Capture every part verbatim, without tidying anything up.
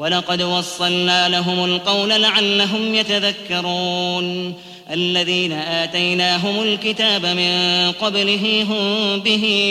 ولقد وصلنا لهم القول لعلهم يتذكرون الذين آتيناهم الكتاب من قبله هم به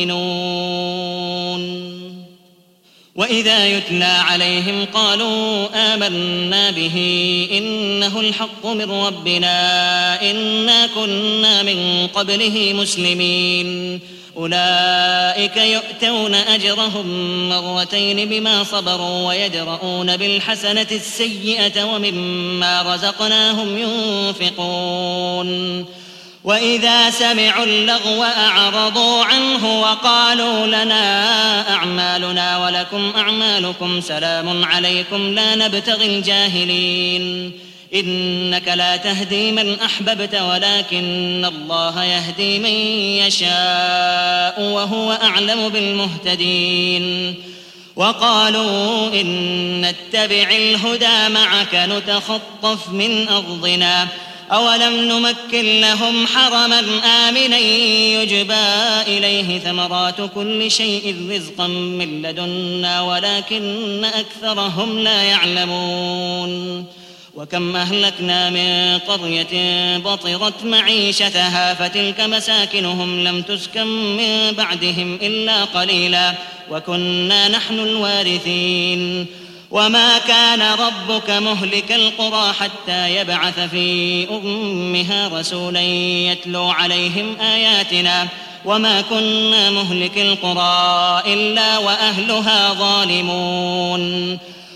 يؤمنون وإذا يتلى عليهم قالوا آمنا به إنه الحق من ربنا إنا كنا من قبله مسلمين أولئك يؤتون أجرهم مرتين بما صبروا ويدرؤون بالحسنة السيئة ومما رزقناهم ينفقون وإذا سمعوا اللغو أعرضوا عنه وقالوا لنا أعمالنا ولكم أعمالكم سلام عليكم لا نبتغي الجاهلين إنك لا تهدي من أحببت ولكن الله يهدي من يشاء وهو أعلم بالمهتدين وقالوا إن نتبع الهدى معك نتخطف من أرضنا أولم نمكن لهم حرما آمنا يجبى إليه ثمرات كل شيء رزقا من لدنا ولكن أكثرهم لا يعلمون وكم أهلكنا من قرية بطرت معيشتها فتلك مساكنهم لم تسكن من بعدهم إلا قليلا وكنا نحن الوارثين وما كان ربك مهلك القرى حتى يبعث في أمها رسولا يتلو عليهم آياتنا وما كنا مهلك القرى إلا وأهلها ظالمون